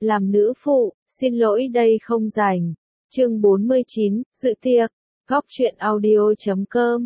Làm nữ phụ, xin lỗi đây không rảnh. Chương 49, dự tiệc. Góc truyện audio.com.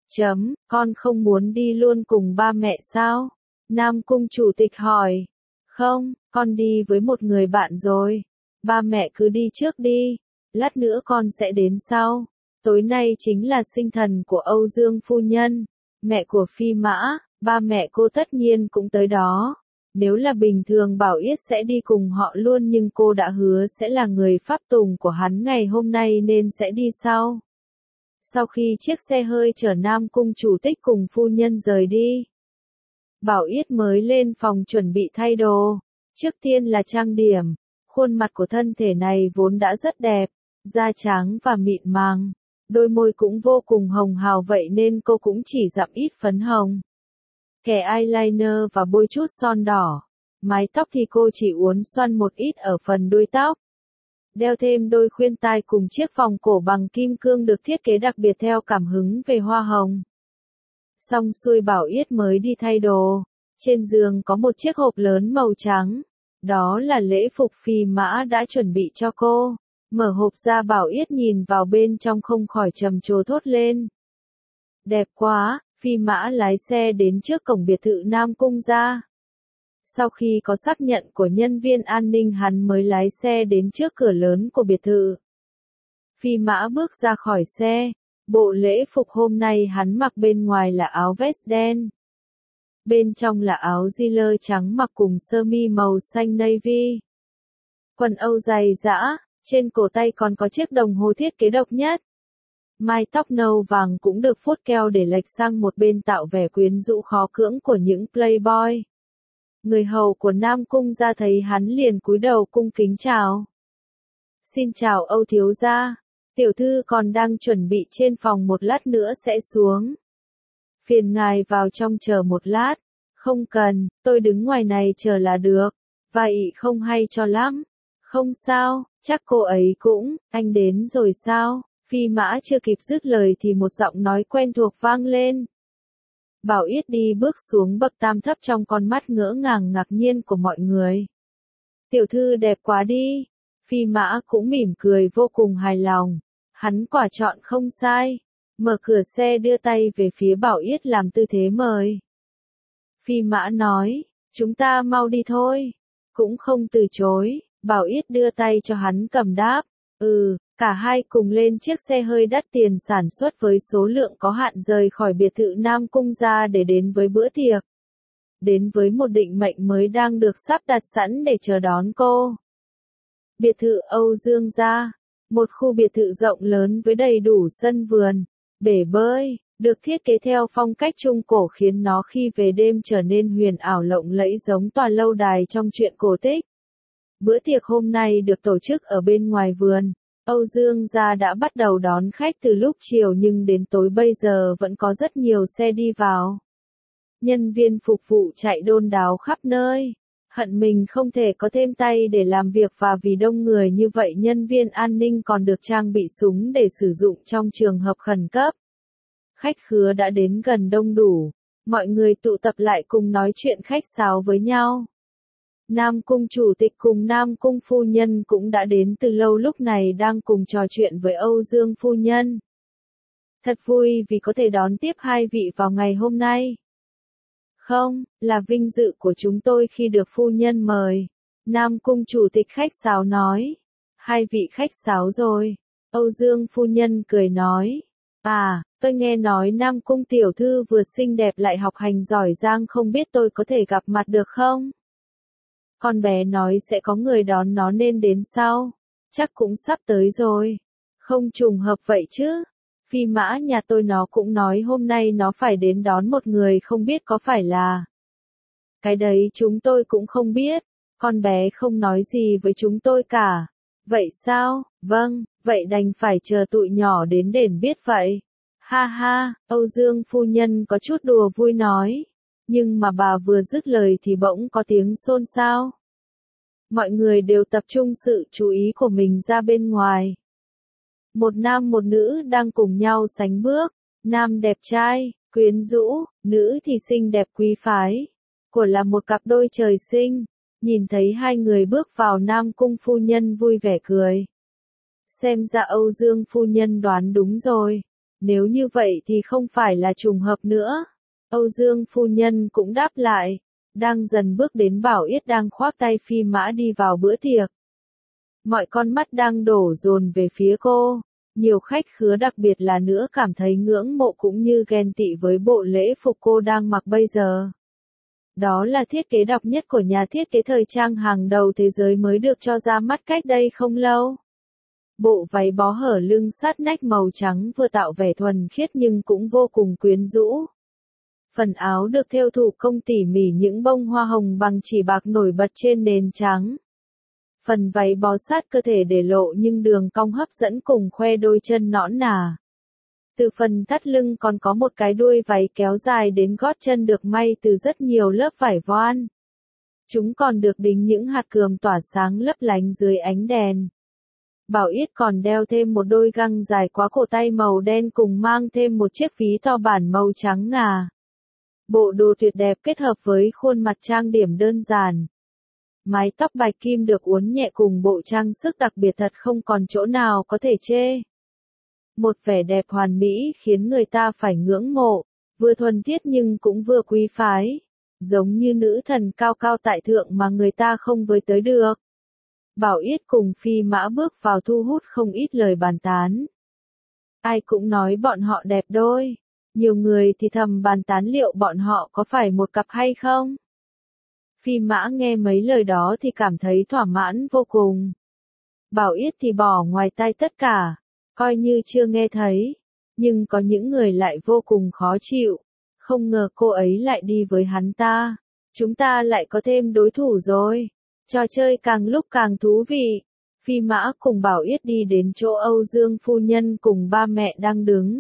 Con không muốn đi luôn cùng ba mẹ sao? Nam Cung chủ tịch hỏi. Không, con đi với một người bạn rồi. Ba mẹ cứ đi trước đi. Lát nữa con sẽ đến sau. Tối nay chính là sinh thần của Âu Dương phu nhân. Mẹ của Phi Mã, ba mẹ cô tất nhiên cũng tới đó. Nếu là bình thường Bảo Yết sẽ đi cùng họ luôn, nhưng cô đã hứa sẽ là người pháp tùng của hắn ngày hôm nay nên sẽ đi sau. Sau khi chiếc xe hơi chở Nam Cung chủ tịch cùng phu nhân rời đi, Bảo Yết mới lên phòng chuẩn bị thay đồ. Trước tiên là trang điểm. Khuôn mặt của thân thể này vốn đã rất đẹp, da trắng và mịn màng. Đôi môi cũng vô cùng hồng hào, vậy nên cô cũng chỉ dặm ít phấn hồng, kẻ eyeliner và bôi chút son đỏ. Mái tóc thì cô chỉ uốn xoăn một ít ở phần đuôi tóc. Đeo thêm đôi khuyên tai cùng chiếc vòng cổ bằng kim cương được thiết kế đặc biệt theo cảm hứng về hoa hồng. Xong xuôi Bảo Yết mới đi thay đồ. Trên giường có một chiếc hộp lớn màu trắng. Đó là lễ phục Phi Mã đã chuẩn bị cho cô. Mở hộp ra, Bảo Yết nhìn vào bên trong không khỏi trầm trồ thốt lên. Đẹp quá. Phi Mã lái xe đến trước cổng biệt thự Nam Cung gia. Sau khi có xác nhận của nhân viên an ninh, hắn mới lái xe đến trước cửa lớn của biệt thự. Phi Mã bước ra khỏi xe. Bộ lễ phục hôm nay hắn mặc bên ngoài là áo vest đen. Bên trong là áo jean trắng mặc cùng sơ mi màu xanh navy. Quần âu dày dã, trên cổ tay còn có chiếc đồng hồ thiết kế độc nhất. Mái tóc nâu vàng cũng được vuốt keo để lệch sang một bên tạo vẻ quyến rũ khó cưỡng của những playboy. Người hầu của Nam Cung gia thấy hắn liền cúi đầu cung kính chào. Xin chào Âu thiếu gia. Tiểu thư còn đang chuẩn bị trên phòng, một lát nữa sẽ xuống. Phiền ngài vào trong chờ một lát. Không cần, tôi đứng ngoài này chờ là được. Vậy không hay cho lắm. Không sao, chắc cô ấy cũng, anh đến rồi sao? Phi Mã chưa kịp dứt lời thì một giọng nói quen thuộc vang lên. Bảo Yết đi bước xuống bậc tam thấp trong con mắt ngỡ ngàng ngạc nhiên của mọi người. Tiểu thư đẹp quá đi. Phi Mã cũng mỉm cười vô cùng hài lòng. Hắn quả chọn không sai. Mở cửa xe đưa tay về phía Bảo Yết làm tư thế mời. Phi Mã nói, chúng ta mau đi thôi. Cũng không từ chối, Bảo Yết đưa tay cho hắn cầm đáp. Cả hai cùng lên chiếc xe hơi đắt tiền sản xuất với số lượng có hạn rời khỏi biệt thự Nam Cung gia để đến với bữa tiệc. Đến với một định mệnh mới đang được sắp đặt sẵn để chờ đón cô. Biệt thự Âu Dương gia. Một khu biệt thự rộng lớn với đầy đủ sân vườn, bể bơi, được thiết kế theo phong cách Trung Cổ khiến nó khi về đêm trở nên huyền ảo lộng lẫy giống tòa lâu đài trong truyện cổ tích. Bữa tiệc hôm nay được tổ chức ở bên ngoài vườn. Âu Dương gia đã bắt đầu đón khách từ lúc chiều, nhưng đến tối bây giờ vẫn có rất nhiều xe đi vào. Nhân viên phục vụ chạy đôn đáo khắp nơi. Hận mình không thể có thêm tay để làm việc, và vì đông người như vậy nhân viên an ninh còn được trang bị súng để sử dụng trong trường hợp khẩn cấp. Khách khứa đã đến gần đông đủ. Mọi người tụ tập lại cùng nói chuyện khách sáo với nhau. Nam Cung chủ tịch cùng Nam Cung phu nhân cũng đã đến từ lâu, lúc này đang cùng trò chuyện với Âu Dương phu nhân. Thật vui vì có thể đón tiếp hai vị vào ngày hôm nay. Không, là vinh dự của chúng tôi khi được phu nhân mời. Nam Cung chủ tịch khách sáo nói. Hai vị khách sáo rồi. Âu Dương phu nhân cười nói. Tôi nghe nói Nam Cung tiểu thư vừa xinh đẹp lại học hành giỏi giang, không biết tôi có thể gặp mặt được không? Con bé nói sẽ có người đón nó nên đến sau. Chắc cũng sắp tới rồi. Không trùng hợp vậy chứ? Phi Mã nhà tôi nó cũng nói hôm nay nó phải đến đón một người, không biết có phải là. Cái đấy chúng tôi cũng không biết. Con bé không nói gì với chúng tôi cả. Vậy sao? Vâng, vậy đành phải chờ tụi nhỏ đến đền biết vậy. Ha ha, Âu Dương phu nhân có chút đùa vui nói. Nhưng mà bà vừa dứt lời thì bỗng có tiếng xôn xao. Mọi người đều tập trung sự chú ý của mình ra bên ngoài. Một nam một nữ đang cùng nhau sánh bước. Nam đẹp trai, quyến rũ, nữ thì xinh đẹp quý phái. Của là một cặp đôi trời sinh. Nhìn thấy hai người bước vào Nam Cung phu nhân vui vẻ cười. Xem ra Âu Dương phu nhân đoán đúng rồi. Nếu như vậy thì không phải là trùng hợp nữa. Âu Dương phu nhân cũng đáp lại. Đang dần bước đến Bảo Yết đang khoác tay Phi Mã đi vào bữa tiệc. Mọi con mắt đang đổ dồn về phía cô. Nhiều khách khứa đặc biệt là nữa cảm thấy ngưỡng mộ cũng như ghen tị với bộ lễ phục cô đang mặc bây giờ. Đó là thiết kế độc nhất của nhà thiết kế thời trang hàng đầu thế giới mới được cho ra mắt cách đây không lâu. Bộ váy bó hở lưng sát nách màu trắng vừa tạo vẻ thuần khiết nhưng cũng vô cùng quyến rũ. Phần áo được thêu thủ công tỉ mỉ những bông hoa hồng bằng chỉ bạc nổi bật trên nền trắng. Phần váy bó sát cơ thể để lộ nhưng đường cong hấp dẫn cùng khoe đôi chân nõn nà. Từ phần thắt lưng còn có một cái đuôi váy kéo dài đến gót chân được may từ rất nhiều lớp vải voan. Chúng còn được đính những hạt cườm tỏa sáng lấp lánh dưới ánh đèn. Bảo Yết còn đeo thêm một đôi găng dài quá cổ tay màu đen cùng mang thêm một chiếc ví to bản màu trắng ngà. Bộ đồ tuyệt đẹp kết hợp với khuôn mặt trang điểm đơn giản. Mái tóc bạch kim được uốn nhẹ cùng bộ trang sức đặc biệt thật không còn chỗ nào có thể chê. Một vẻ đẹp hoàn mỹ khiến người ta phải ngưỡng mộ, vừa thuần khiết nhưng cũng vừa quý phái. Giống như nữ thần cao cao tại thượng mà người ta không với tới được. Bảo Yết cùng Phi Mã bước vào thu hút không ít lời bàn tán. Ai cũng nói bọn họ đẹp đôi. Nhiều người thì thầm bàn tán liệu bọn họ có phải một cặp hay không. Phi Mã nghe mấy lời đó thì cảm thấy thỏa mãn vô cùng. Bảo Yết thì bỏ ngoài tai tất cả, coi như chưa nghe thấy. Nhưng có những người lại vô cùng khó chịu. Không ngờ cô ấy lại đi với hắn ta. Chúng ta lại có thêm đối thủ rồi. Trò chơi càng lúc càng thú vị. Phi Mã cùng Bảo Yết đi đến chỗ Âu Dương phu nhân cùng ba mẹ đang đứng.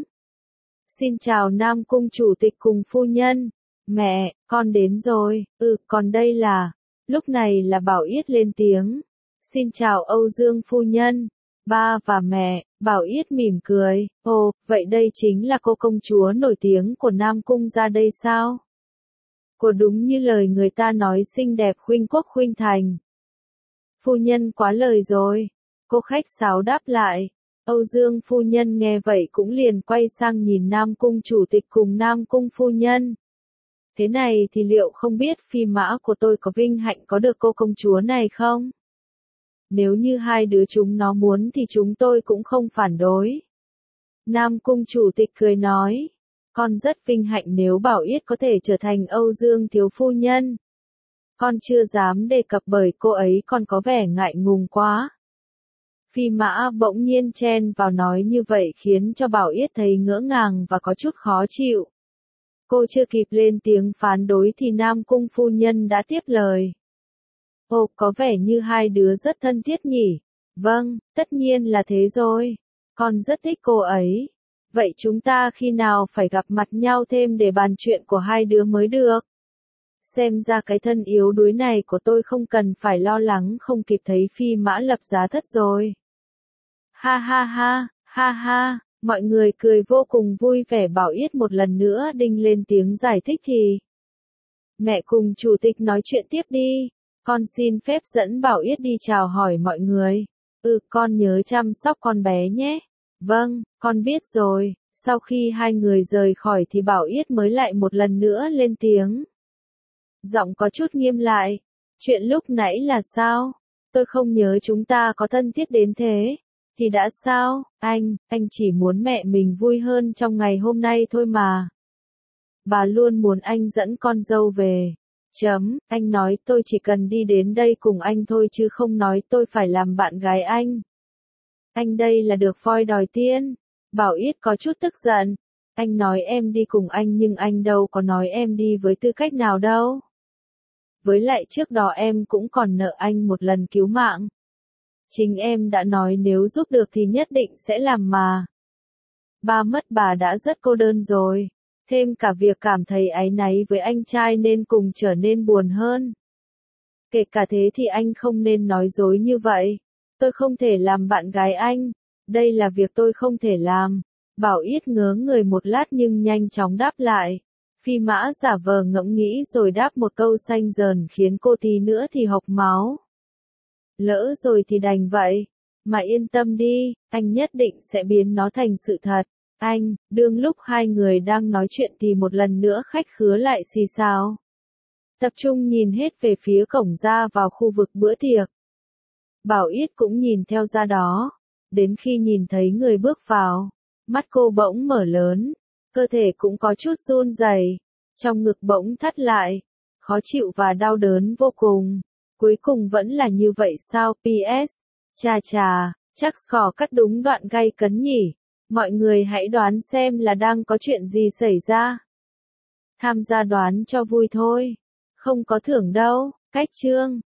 Xin chào Nam Cung chủ tịch cùng phu nhân. Mẹ, con đến rồi. Còn đây là. Lúc này là Bảo Yết lên tiếng. Xin chào Âu Dương phu nhân. Ba và mẹ. Bảo Yết mỉm cười. Ồ, vậy đây chính là cô công chúa nổi tiếng của Nam Cung ra đây sao? Cô đúng như lời người ta nói xinh đẹp khuynh quốc khuynh thành. Phu nhân quá lời rồi. Cô khách sáo đáp lại. Âu Dương phu nhân nghe vậy cũng liền quay sang nhìn Nam Cung chủ tịch cùng Nam Cung phu nhân. Thế này thì liệu không biết Phi Mã của tôi có vinh hạnh có được cô công chúa này không? Nếu như hai đứa chúng nó muốn thì chúng tôi cũng không phản đối. Nam Cung chủ tịch cười nói. Con rất vinh hạnh nếu Bảo Yết có thể trở thành Âu Dương thiếu phu nhân. Con chưa dám đề cập bởi cô ấy còn có vẻ ngại ngùng quá. Phi Mã bỗng nhiên chen vào nói như vậy khiến cho Bảo Yết thấy ngỡ ngàng và có chút khó chịu. Cô chưa kịp lên tiếng phản đối thì Nam Cung phu nhân đã tiếp lời. Ồ, có vẻ như hai đứa rất thân thiết nhỉ? Vâng, tất nhiên là thế rồi. Con rất thích cô ấy. Vậy chúng ta khi nào phải gặp mặt nhau thêm để bàn chuyện của hai đứa mới được? Xem ra cái thân yếu đuối này của tôi không cần phải lo lắng không kịp thấy Phi Mã lập giá thất rồi. Ha ha ha, ha ha, mọi người cười vô cùng vui vẻ. Bảo Yết một lần nữa đinh lên tiếng giải thích thì. Mẹ cùng chủ tịch nói chuyện tiếp đi. Con xin phép dẫn Bảo Yết đi chào hỏi mọi người. Con nhớ chăm sóc con bé nhé. Vâng, con biết rồi. Sau khi hai người rời khỏi thì Bảo Yết mới lại một lần nữa lên tiếng. Giọng có chút nghiêm lại. Chuyện lúc nãy là sao? Tôi không nhớ chúng ta có thân thiết đến thế. Thì đã sao? Anh chỉ muốn mẹ mình vui hơn trong ngày hôm nay thôi mà. Bà luôn muốn anh dẫn con dâu về. Anh nói tôi chỉ cần đi đến đây cùng anh thôi chứ không nói tôi phải làm bạn gái anh. Anh đây là được voi đòi tiên. Bảo Yết có chút tức giận. Anh nói em đi cùng anh nhưng anh đâu có nói em đi với tư cách nào đâu. Với lại trước đó em cũng còn nợ anh một lần cứu mạng. Chính em đã nói nếu giúp được thì nhất định sẽ làm mà. Ba mất bà đã rất cô đơn rồi. Thêm cả việc cảm thấy áy náy với anh trai nên cùng trở nên buồn hơn. Kể cả thế thì anh không nên nói dối như vậy. Tôi không thể làm bạn gái anh. Đây là việc tôi không thể làm. Bảo Yết ngớ người một lát nhưng nhanh chóng đáp lại. Phi Mã giả vờ ngẫm nghĩ rồi đáp một câu xanh dờn khiến cô tí nữa thì hộc máu. Lỡ rồi thì đành vậy. Mà yên tâm đi, anh nhất định sẽ biến nó thành sự thật. Anh, đương lúc hai người đang nói chuyện thì một lần nữa khách khứa lại xì xào. Tập trung nhìn hết về phía cổng ra vào khu vực bữa tiệc. Bảo Yết cũng nhìn theo ra đó. Đến khi nhìn thấy người bước vào, mắt cô bỗng mở lớn, cơ thể cũng có chút run rẩy, trong ngực bỗng thắt lại, khó chịu và đau đớn vô cùng. Cuối cùng vẫn là như vậy sao? PS. Chà chà, chắc Scott cắt đúng đoạn gay cấn nhỉ. Mọi người hãy đoán xem là đang có chuyện gì xảy ra. Tham gia đoán cho vui thôi. Không có thưởng đâu. Cách chương